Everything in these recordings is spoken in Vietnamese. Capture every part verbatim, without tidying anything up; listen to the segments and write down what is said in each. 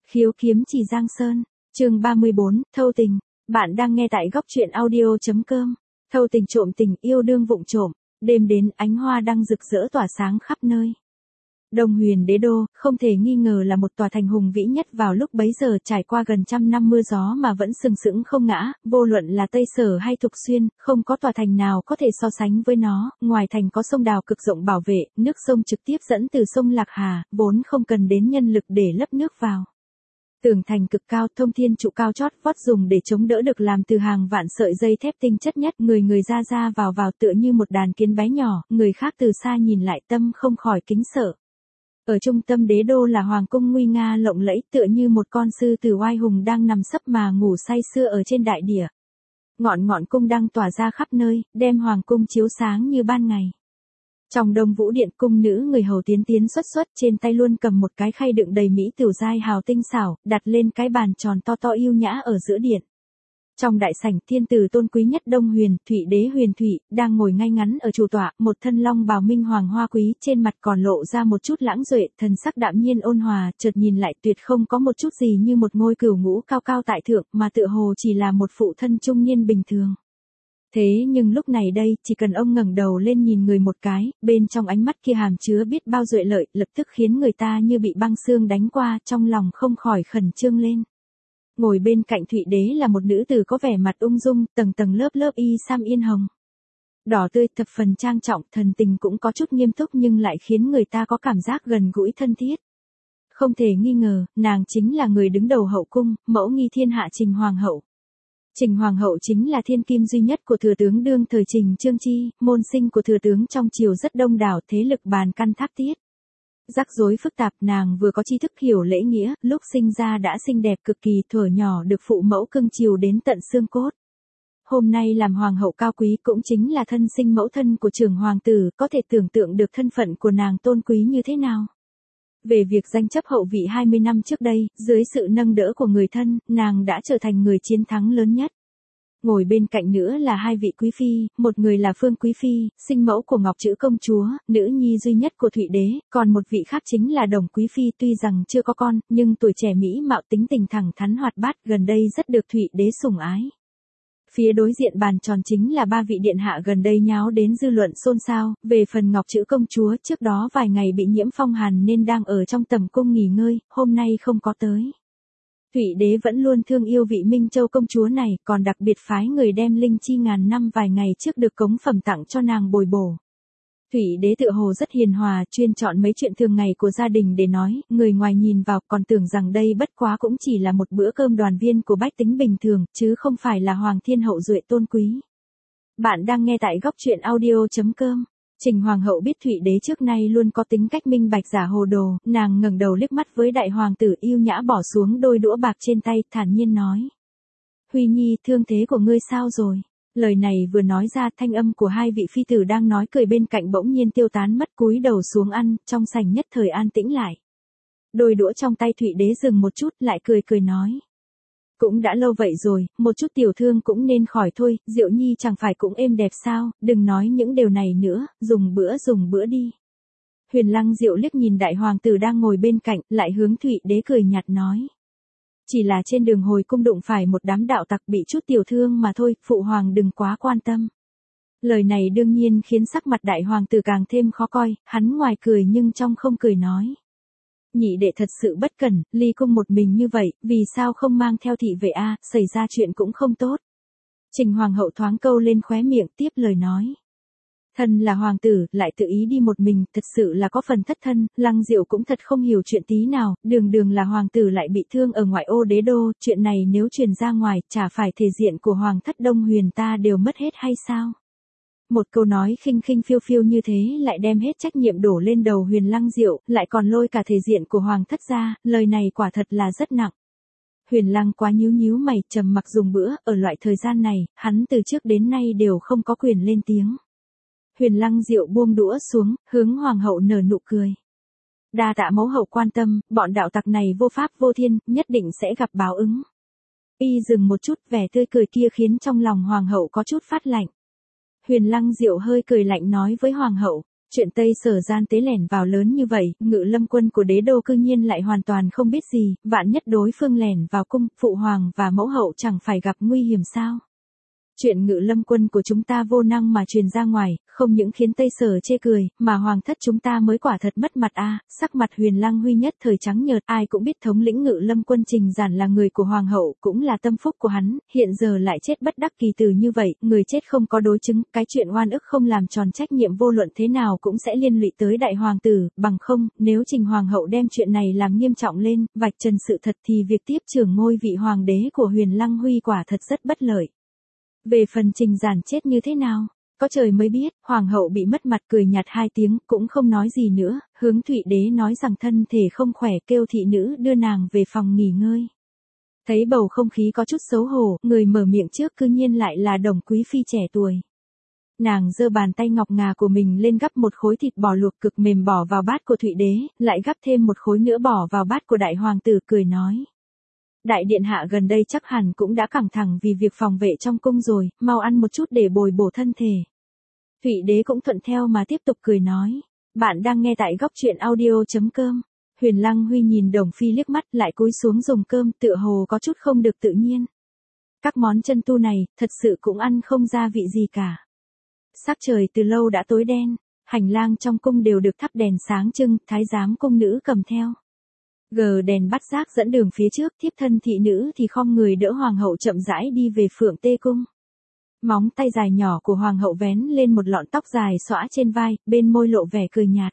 Khiếu kiếm chỉ Giang Sơn, chương ba mươi bốn, thâu tình. Bạn đang nghe tại góc truyện audio chấm com. Thâu tình trộm tình yêu đương vụng trộm, đêm đến ánh hoa đang rực rỡ tỏa sáng khắp nơi. Đông Huyền Đế Đô, không thể nghi ngờ là một tòa thành hùng vĩ nhất vào lúc bấy giờ, trải qua gần trăm năm mưa gió mà vẫn sừng sững không ngã, vô luận là Tây Sở hay Thục Xuyên, không có tòa thành nào có thể so sánh với nó. Ngoài thành có sông đào cực rộng bảo vệ, nước sông trực tiếp dẫn từ sông Lạc Hà, vốn không cần đến nhân lực để lấp nước vào. Tường thành cực cao, thông thiên trụ cao chót vót dùng để chống đỡ được làm từ hàng vạn sợi dây thép tinh chất nhất, người người ra ra vào vào tựa như một đàn kiến bé nhỏ, người khác từ xa nhìn lại tâm không khỏi kính sợ. Ở trung tâm đế đô là hoàng cung nguy nga lộng lẫy, tựa như một con sư tử oai hùng đang nằm sấp mà ngủ say sưa ở trên đại địa. Ngọn ngọn cung đang tỏa ra khắp nơi, đem hoàng cung chiếu sáng như ban ngày. Trong Đông Vũ Điện, cung nữ người hầu tiến tiến xuất xuất, trên tay luôn cầm một cái khay đựng đầy mỹ tiểu giai hào tinh xảo, đặt lên cái bàn tròn to to yêu nhã ở giữa điện. Trong đại sảnh, thiên tử tôn quý nhất Đông Huyền, Thụy Đế Huyền Thụy, đang ngồi ngay ngắn ở chủ tọa, một thân long bào minh hoàng hoa quý, trên mặt còn lộ ra một chút lãng duệ, thần sắc đạm nhiên ôn hòa, chợt nhìn lại tuyệt không có một chút gì như một ngôi cửu ngũ cao cao tại thượng, mà tựa hồ chỉ là một phụ thân trung niên bình thường. Thế nhưng lúc này đây, chỉ cần ông ngẩng đầu lên nhìn người một cái, bên trong ánh mắt kia hàm chứa biết bao duệ lợi, lập tức khiến người ta như bị băng xương đánh qua, trong lòng không khỏi khẩn trương lên. Ngồi bên cạnh Thụy Đế là một nữ tử có vẻ mặt ung dung, tầng tầng lớp lớp y sam yên hồng. Đỏ tươi, thập phần trang trọng, thần tình cũng có chút nghiêm túc nhưng lại khiến người ta có cảm giác gần gũi thân thiết. Không thể nghi ngờ, nàng chính là người đứng đầu hậu cung, mẫu nghi thiên hạ Trình Hoàng hậu. Trình Hoàng hậu chính là thiên kim duy nhất của thừa tướng đương thời Trình Trương Chi, môn sinh của thừa tướng trong triều rất đông đảo, thế lực bàn căn tháp tiết. Rắc rối phức tạp, nàng vừa có tri thức hiểu lễ nghĩa, lúc sinh ra đã xinh đẹp cực kỳ, thuở nhỏ được phụ mẫu cưng chiều đến tận xương cốt. Hôm nay làm hoàng hậu cao quý cũng chính là thân sinh mẫu thân của trưởng hoàng tử, có thể tưởng tượng được thân phận của nàng tôn quý như thế nào. Về việc danh chấp hậu vị hai mươi năm trước đây, dưới sự nâng đỡ của người thân, nàng đã trở thành người chiến thắng lớn nhất. Ngồi bên cạnh nữa là hai vị quý phi, một người là Phương Quý Phi, sinh mẫu của Ngọc Trữ Công Chúa, nữ nhi duy nhất của Thụy Đế, còn một vị khác chính là Đồng Quý Phi, tuy rằng chưa có con, nhưng tuổi trẻ mỹ mạo tính tình thẳng thắn hoạt bát, gần đây rất được Thụy Đế sủng ái. Phía đối diện bàn tròn chính là ba vị điện hạ gần đây nháo đến dư luận xôn xao, về phần Ngọc Trữ Công Chúa trước đó vài ngày bị nhiễm phong hàn nên đang ở trong tẩm cung nghỉ ngơi, hôm nay không có tới. Thụy Đế vẫn luôn thương yêu vị Minh Châu công chúa này, còn đặc biệt phái người đem linh chi ngàn năm vài ngày trước được cống phẩm tặng cho nàng bồi bổ. Thụy Đế tựa hồ rất hiền hòa, chuyên chọn mấy chuyện thường ngày của gia đình để nói, người ngoài nhìn vào còn tưởng rằng đây bất quá cũng chỉ là một bữa cơm đoàn viên của bách tính bình thường, chứ không phải là hoàng thiên hậu duệ tôn quý. Bạn đang nghe tại góc truyện audio chấm com. Trình Hoàng hậu biết Thụy Đế trước nay luôn có tính cách minh bạch giả hồ đồ, nàng ngẩng đầu liếc mắt với đại hoàng tử yêu nhã bỏ xuống đôi đũa bạc trên tay, thản nhiên nói. Huy Nhi, thương thế của ngươi sao rồi? Lời này vừa nói ra, thanh âm của hai vị phi tử đang nói cười bên cạnh bỗng nhiên tiêu tán mất, cúi đầu xuống ăn, trong sảnh nhất thời an tĩnh lại. Đôi đũa trong tay Thụy Đế dừng một chút, lại cười cười nói. Cũng đã lâu vậy rồi, một chút tiểu thương cũng nên khỏi thôi, Diệu Nhi chẳng phải cũng êm đẹp sao, đừng nói những điều này nữa, dùng bữa dùng bữa đi. Huyền Lăng Diệu liếc nhìn đại hoàng tử đang ngồi bên cạnh, lại hướng Thụy Đế cười nhạt nói. Chỉ là trên đường hồi cung đụng phải một đám đạo tặc bị chút tiểu thương mà thôi, phụ hoàng đừng quá quan tâm. Lời này đương nhiên khiến sắc mặt đại hoàng tử càng thêm khó coi, hắn ngoài cười nhưng trong không cười nói. Nhị đệ thật sự bất cẩn, ly cung một mình như vậy, vì sao không mang theo thị vệ a, xảy ra chuyện cũng không tốt. Trình Hoàng hậu thoáng câu lên khóe miệng, tiếp lời nói. Thân là hoàng tử, lại tự ý đi một mình, thật sự là có phần thất thân, Lăng Diệu cũng thật không hiểu chuyện tí nào, đường đường là hoàng tử lại bị thương ở ngoại ô đế đô, chuyện này nếu truyền ra ngoài, chả phải thể diện của hoàng thất Đông Huyền ta đều mất hết hay sao? Một câu nói khinh khinh phiêu phiêu như thế lại đem hết trách nhiệm đổ lên đầu Huyền Lăng Diệu, lại còn lôi cả thể diện của hoàng thất ra, lời này quả thật là rất nặng. Huyền Lăng quá nhíu nhíu mày, trầm mặc dùng bữa, ở loại thời gian này, hắn từ trước đến nay đều không có quyền lên tiếng. Huyền Lăng Diệu buông đũa xuống, hướng hoàng hậu nở nụ cười. Đa tạ mẫu hậu quan tâm, bọn đạo tặc này vô pháp vô thiên, nhất định sẽ gặp báo ứng. Y dừng một chút, vẻ tươi cười kia khiến trong lòng hoàng hậu có chút phát lạnh. Huyền Lăng Diệu hơi cười lạnh nói với hoàng hậu, Chuyện Tây Sở gian tế lẻn vào lớn như vậy, Ngự Lâm quân của đế đô cư nhiên lại hoàn toàn không biết gì, vạn nhất đối phương lẻn vào cung, phụ hoàng và mẫu hậu chẳng phải gặp nguy hiểm sao? Chuyện Ngự Lâm quân của chúng ta vô năng mà truyền ra ngoài, không những khiến Tây Sở chê cười, mà hoàng thất chúng ta mới quả thật mất mặt a. Sắc mặt Huyền Lăng Huy nhất thời trắng nhợt, ai cũng biết thống lĩnh Ngự Lâm quân Trình Giản là người của hoàng hậu, cũng là tâm phúc của hắn, hiện giờ lại chết bất đắc kỳ tử như vậy, người chết không có đối chứng, cái chuyện oan ức không làm tròn trách nhiệm vô luận thế nào cũng sẽ liên lụy tới đại hoàng tử, bằng không, nếu Trình hoàng hậu đem chuyện này làm nghiêm trọng lên, vạch trần sự thật thì việc tiếp trưởng ngôi vị hoàng đế của Huyền Lăng Huy quả thật rất bất lợi. Về phần Trình Giản chết như thế nào, có trời mới biết, hoàng hậu bị mất mặt cười nhạt hai tiếng, cũng không nói gì nữa, hướng Thụy Đế nói rằng thân thể không khỏe, kêu thị nữ đưa nàng về phòng nghỉ ngơi. Thấy bầu không khí có chút xấu hổ, người mở miệng trước cư nhiên lại là Đồng quý phi trẻ tuổi. Nàng giơ bàn tay ngọc ngà của mình lên gắp một khối thịt bò luộc cực mềm bỏ vào bát của Thụy Đế, lại gắp thêm một khối nữa bỏ vào bát của đại hoàng tử, cười nói. Đại điện hạ gần đây chắc hẳn cũng đã căng thẳng vì việc phòng vệ trong cung rồi, mau ăn một chút để bồi bổ thân thể. Thụy Đế cũng thuận theo mà tiếp tục cười nói. Bạn đang nghe tại góc truyện audio.com. Huyền Lăng Huy nhìn Đồng Phi liếc mắt lại cúi xuống dùng cơm, tựa hồ có chút không được tự nhiên. Các món chân tu này, thật sự cũng ăn không ra vị gì cả. Sắc trời từ lâu đã tối đen, hành lang trong cung đều được thắp đèn sáng trưng, thái giám cung nữ cầm theo. Gờ đèn bắt giác dẫn đường phía trước, thiếp thân thị nữ thì khom người đỡ hoàng hậu chậm rãi đi về Phượng Tê cung. Móng tay dài nhỏ của hoàng hậu vén lên một lọn tóc dài xõa trên vai, bên môi lộ vẻ cười nhạt.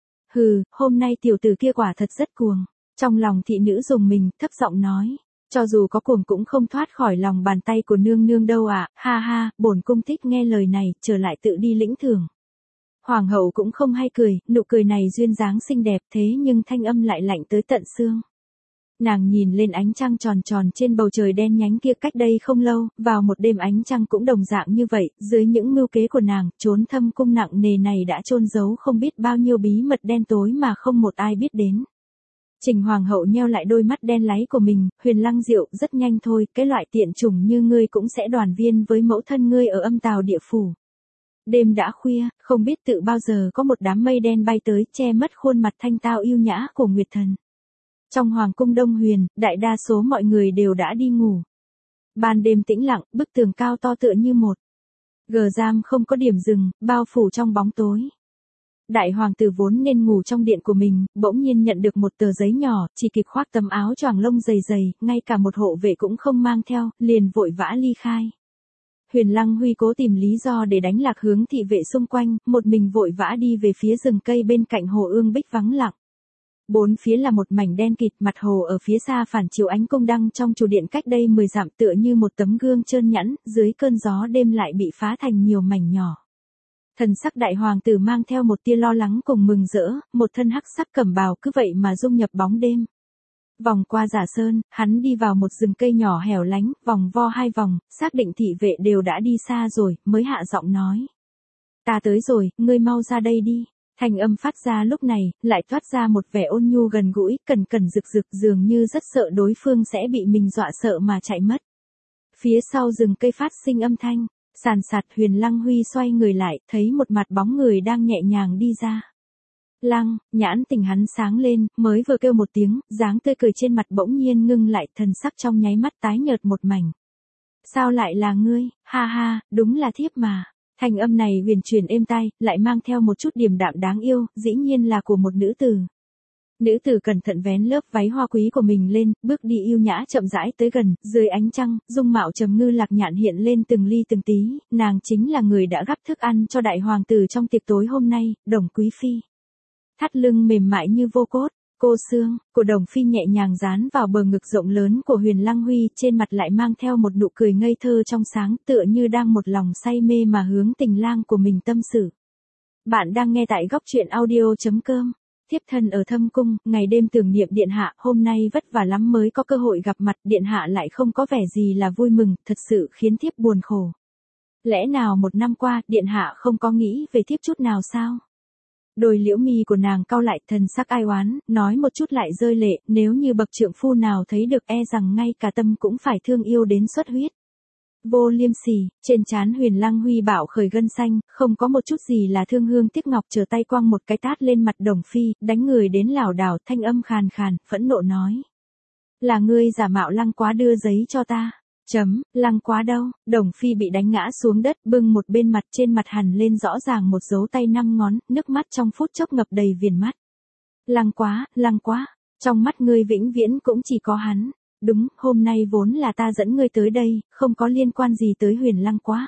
Hừ, hôm nay tiểu tử kia quả thật rất cuồng. Trong lòng thị nữ dùng mình, thấp giọng nói. Cho dù có cuồng cũng không thoát khỏi lòng bàn tay của nương nương đâu ạ, à. Ha ha, bổn cung thích nghe lời này, trở lại tự đi lĩnh thưởng. Hoàng hậu cũng không hay cười, nụ cười này duyên dáng xinh đẹp thế nhưng thanh âm lại lạnh tới tận xương. Nàng nhìn lên ánh trăng tròn tròn trên bầu trời đen nhánh kia cách đây không lâu, vào một đêm ánh trăng cũng đồng dạng như vậy, dưới những mưu kế của nàng, trốn thâm cung nặng nề này đã chôn giấu không biết bao nhiêu bí mật đen tối mà không một ai biết đến. Trình hoàng hậu nheo lại đôi mắt đen láy của mình, Huyền Lăng Diệu, rất nhanh thôi, cái loại tiện chủng như ngươi cũng sẽ đoàn viên với mẫu thân ngươi ở âm tào địa phủ. Đêm đã khuya, không biết tự bao giờ có một đám mây đen bay tới che mất khuôn mặt thanh tao yêu nhã của Nguyệt Thần. Trong hoàng cung Đông Huyền, đại đa số mọi người đều đã đi ngủ. Ban đêm tĩnh lặng, bức tường cao to tựa như một gờ giam không có điểm dừng, bao phủ trong bóng tối. Đại hoàng tử vốn nên ngủ trong điện của mình, bỗng nhiên nhận được một tờ giấy nhỏ, chỉ kịp khoác tấm áo choàng lông dày dày, ngay cả một hộ vệ cũng không mang theo, liền vội vã ly khai. Huyền Lăng Huy cố tìm lý do để đánh lạc hướng thị vệ xung quanh, một mình vội vã đi về phía rừng cây bên cạnh hồ ương bích vắng lặng. Bốn phía là một mảnh đen kịt, mặt hồ ở phía xa phản chiếu ánh cung đăng trong chùa điện cách đây mười dặm tựa như một tấm gương trơn nhẵn, dưới cơn gió đêm lại bị phá thành nhiều mảnh nhỏ. Thần sắc đại hoàng tử mang theo một tia lo lắng cùng mừng rỡ, một thân hắc sắc cẩm bào cứ vậy mà dung nhập bóng đêm. Vòng qua giả sơn, hắn đi vào một rừng cây nhỏ hẻo lánh, vòng vo hai vòng, xác định thị vệ đều đã đi xa rồi, mới hạ giọng nói. Ta tới rồi, ngươi mau ra đây đi. Thanh âm phát ra lúc này, lại thoát ra một vẻ ôn nhu gần gũi, cẩn cẩn rực rực dường như rất sợ đối phương sẽ bị mình dọa sợ mà chạy mất. Phía sau rừng cây phát sinh âm thanh, sàn sạt. Huyền Lăng Huy xoay người lại, thấy một mặt bóng người đang nhẹ nhàng đi ra. Lăng, nhãn tình hắn sáng lên, mới vừa kêu một tiếng, dáng tươi cười trên mặt bỗng nhiên ngưng lại, thần sắc trong nháy mắt tái nhợt một mảnh. Sao lại là ngươi, ha ha, đúng là thiếp mà. Thanh âm này huyền truyền êm tai, lại mang theo một chút điềm đạm đáng yêu, dĩ nhiên là của một nữ tử. Nữ tử cẩn thận vén lớp váy hoa quý của mình lên, bước đi yêu nhã chậm rãi tới gần, dưới ánh trăng, dung mạo trầm ngư lạc nhạn hiện lên từng ly từng tí, nàng chính là người đã gắp thức ăn cho đại hoàng tử trong tiệc tối hôm nay, Đồng quý phi. Thắt lưng mềm mại như vô cốt, cô xương của Đồng phi nhẹ nhàng dán vào bờ ngực rộng lớn của Huyền Lăng Huy, trên mặt lại mang theo một nụ cười ngây thơ trong sáng, tựa như đang một lòng say mê mà hướng tình lang của mình tâm sự. Bạn đang nghe tại góc truyện audio.com. Thiếp thân ở thâm cung, ngày đêm tưởng niệm điện hạ, hôm nay vất vả lắm mới có cơ hội gặp mặt, điện hạ lại không có vẻ gì là vui mừng, thật sự khiến thiếp buồn khổ. Lẽ nào một năm qua, điện hạ không có nghĩ về thiếp chút nào sao? Đôi liễu mi của nàng cau lại, thần sắc ai oán, nói một chút lại rơi lệ, nếu như bậc trượng phu nào thấy được e rằng ngay cả tâm cũng phải thương yêu đến xuất huyết. Vô liêm sỉ, trên trán Huyền Lăng Huy bạo khởi gân xanh, không có một chút gì là thương hương tiếc ngọc, trở tay quăng một cái tát lên mặt Đồng Phi, đánh người đến lảo đảo, thanh âm khàn khàn, phẫn nộ nói. Là ngươi giả mạo Lăng Quá đưa giấy cho ta. Chấm, Lăng Quá đâu? Đồng Phi bị đánh ngã xuống đất, bưng một bên mặt, trên mặt hằn lên rõ ràng một dấu tay năm ngón, nước mắt trong phút chốc ngập đầy viền mắt. Lăng Quá, Lăng Quá, trong mắt ngươi vĩnh viễn cũng chỉ có hắn. Đúng, hôm nay vốn là ta dẫn ngươi tới đây, không có liên quan gì tới Huyền Lăng Quá.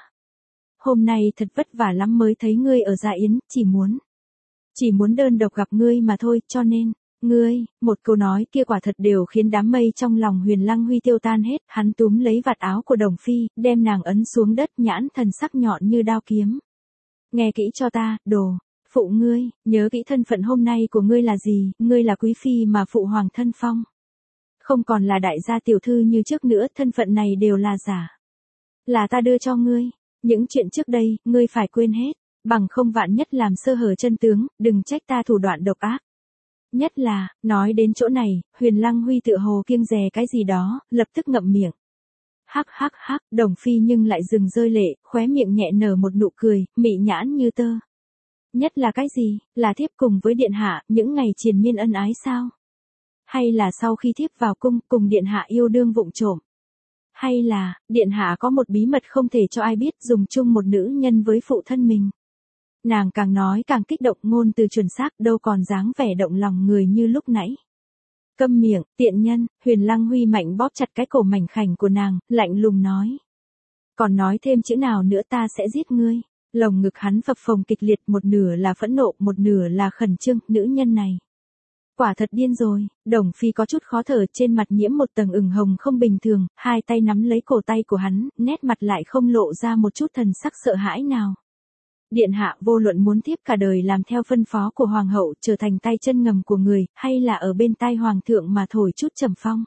Hôm nay thật vất vả lắm mới thấy ngươi ở Dạ Yến, chỉ muốn, chỉ muốn đơn độc gặp ngươi mà thôi, cho nên, ngươi, một câu nói kia quả thật đều khiến đám mây trong lòng Huyền Lăng Huy tiêu tan hết, hắn túm lấy vạt áo của Đồng Phi, đem nàng ấn xuống đất, nhãn thần sắc nhọn như đao kiếm. Nghe kỹ cho ta, đồ, phụ ngươi, nhớ kỹ thân phận hôm nay của ngươi là gì, ngươi là quý phi mà phụ hoàng thân phong. Không còn là đại gia tiểu thư như trước nữa, thân phận này đều là giả. Là ta đưa cho ngươi, những chuyện trước đây, ngươi phải quên hết, bằng không vạn nhất làm sơ hở chân tướng, đừng trách ta thủ đoạn độc ác. Nhất là, nói đến chỗ này, Huyền Lăng Huy tựa hồ kiêng dè cái gì đó, lập tức ngậm miệng. Hắc hắc hắc, Đồng Phi nhưng lại dừng rơi lệ, khóe miệng nhẹ nở một nụ cười, mị nhãn như tơ. Nhất là cái gì, là thiếp cùng với điện hạ, những ngày triền miên ân ái sao? Hay là sau khi thiếp vào cung, cùng điện hạ yêu đương vụng trộm? Hay là, điện hạ có một bí mật không thể cho ai biết, dùng chung một nữ nhân với phụ thân mình? Nàng càng nói càng kích động, ngôn từ chuẩn xác, đâu còn dáng vẻ động lòng người như lúc nãy. Câm miệng, tiện nhân, Huyền Lăng Huy mạnh bóp chặt cái cổ mảnh khảnh của nàng, lạnh lùng nói. Còn nói thêm chữ nào nữa ta sẽ giết ngươi. Lồng ngực hắn phập phồng kịch liệt, một nửa là phẫn nộ, một nửa là khẩn trương, nữ nhân này. Quả thật điên rồi, Đồng Phi có chút khó thở, trên mặt nhiễm một tầng ửng hồng không bình thường, hai tay nắm lấy cổ tay của hắn, nét mặt lại không lộ ra một chút thần sắc sợ hãi nào. Điện hạ vô luận muốn tiếp cả đời làm theo phân phó của hoàng hậu, trở thành tay chân ngầm của người, hay là ở bên tai hoàng thượng mà thổi chút trầm phong.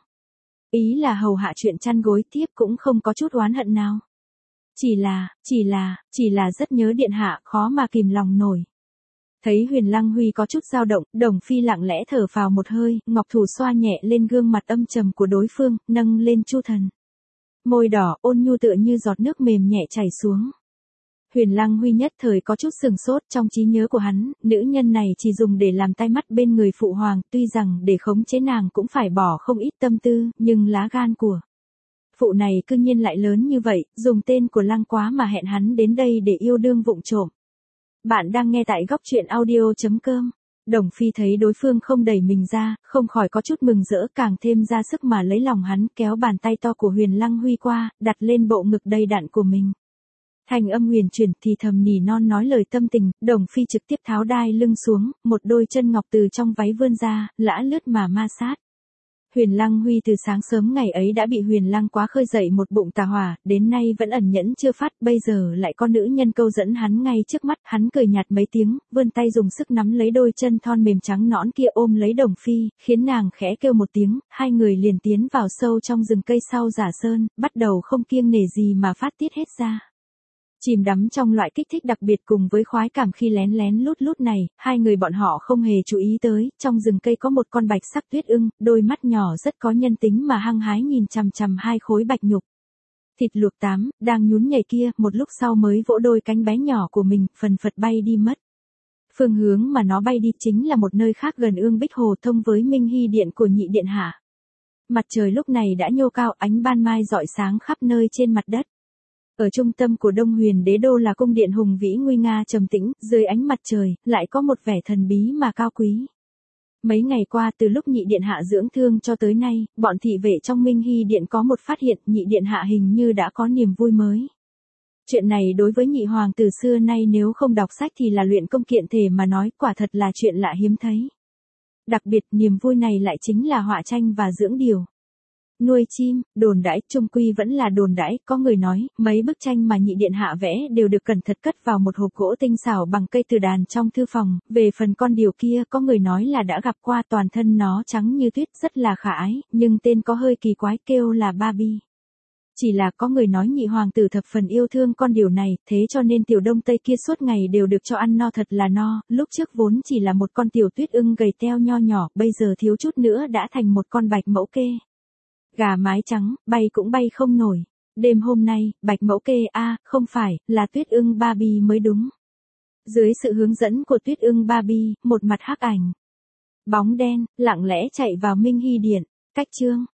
Ý là hầu hạ chuyện chăn gối, tiếp cũng không có chút oán hận nào. Chỉ là, chỉ là, chỉ là rất nhớ điện hạ, khó mà kìm lòng nổi. Thấy Huyền Lăng Huy có chút dao động, Đồng Phi lặng lẽ thở vào một hơi, ngọc thủ xoa nhẹ lên gương mặt âm trầm của đối phương, nâng lên chu thần. Môi đỏ, ôn nhu tựa như giọt nước mềm nhẹ chảy xuống. Huyền Lăng Huy nhất thời có chút sừng sốt, trong trí nhớ của hắn, nữ nhân này chỉ dùng để làm tai mắt bên người phụ hoàng, tuy rằng để khống chế nàng cũng phải bỏ không ít tâm tư, nhưng lá gan của phụ này cư nhiên lại lớn như vậy, dùng tên của Lăng Quá mà hẹn hắn đến đây để yêu đương vụng trộm. Bạn đang nghe tại góc truyện audio chấm com. Đồng Phi thấy đối phương không đẩy mình ra, không khỏi có chút mừng rỡ, càng thêm ra sức mà lấy lòng hắn, kéo bàn tay to của Huyền Lăng Huy qua, đặt lên bộ ngực đầy đặn của mình. Thành âm huyền chuyển thì thầm nỉ non nói lời tâm tình, Đồng Phi trực tiếp tháo đai lưng xuống, một đôi chân ngọc từ trong váy vươn ra, lã lướt mà ma sát. Huyền Lăng Huy từ sáng sớm ngày ấy đã bị Huyền Lăng Quá khơi dậy một bụng tà hỏa, đến nay vẫn ẩn nhẫn chưa phát, bây giờ lại có nữ nhân câu dẫn hắn ngay trước mắt, hắn cười nhạt mấy tiếng, vươn tay dùng sức nắm lấy đôi chân thon mềm trắng nõn kia ôm lấy Đồng Phi, khiến nàng khẽ kêu một tiếng, hai người liền tiến vào sâu trong rừng cây sau Giả Sơn, bắt đầu không kiêng nể gì mà phát tiết hết ra. Chìm đắm trong loại kích thích đặc biệt cùng với khoái cảm khi lén lén lút lút này, hai người bọn họ không hề chú ý tới, trong rừng cây có một con bạch sắc tuyết ưng, đôi mắt nhỏ rất có nhân tính mà hăng hái nhìn chằm chằm hai khối bạch nhục. Thịt luộc tám, đang nhún nhảy kia, một lúc sau mới vỗ đôi cánh bé nhỏ của mình, phần phật bay đi mất. Phương hướng mà nó bay đi chính là một nơi khác gần Ương Bích Hồ thông với Minh Hy Điện của nhị điện hạ. Mặt trời lúc này đã nhô cao, ánh ban mai rọi sáng khắp nơi trên mặt đất. Ở trung tâm của Đông Huyền Đế đô là cung điện hùng vĩ nguy nga trầm tĩnh, dưới ánh mặt trời, lại có một vẻ thần bí mà cao quý. Mấy ngày qua từ lúc nhị điện hạ dưỡng thương cho tới nay, bọn thị vệ trong Minh Hy Điện có một phát hiện, nhị điện hạ hình như đã có niềm vui mới. Chuyện này đối với nhị hoàng từ xưa nay nếu không đọc sách thì là luyện công kiện thể mà nói, quả thật là chuyện lạ hiếm thấy. Đặc biệt niềm vui này lại chính là họa tranh và dưỡng điều. Nuôi chim, đồn đãi, chung quy vẫn là đồn đãi, có người nói, mấy bức tranh mà nhị điện hạ vẽ đều được cẩn thận cất vào một hộp gỗ tinh xảo bằng cây từ đàn trong thư phòng, về phần con điều kia có người nói là đã gặp qua, toàn thân nó trắng như tuyết, rất là khả ái, nhưng tên có hơi kỳ quái, kêu là Barbie. Chỉ là có người nói nhị hoàng tử thập phần yêu thương con điều này, thế cho nên tiểu đông tây kia suốt ngày đều được cho ăn no thật là no, lúc trước vốn chỉ là một con tiểu tuyết ưng gầy teo nho nhỏ, bây giờ thiếu chút nữa đã thành một con bạch mẫu kê. Gà mái trắng, bay cũng bay không nổi. Đêm hôm nay, Bạch Mẫu kê a, à, không phải, là Tuyết Ưng Barbie mới đúng. Dưới sự hướng dẫn của Tuyết Ưng Barbie, một mặt hắc ảnh. Bóng đen, lặng lẽ chạy vào Minh Hy Điện, cách chương.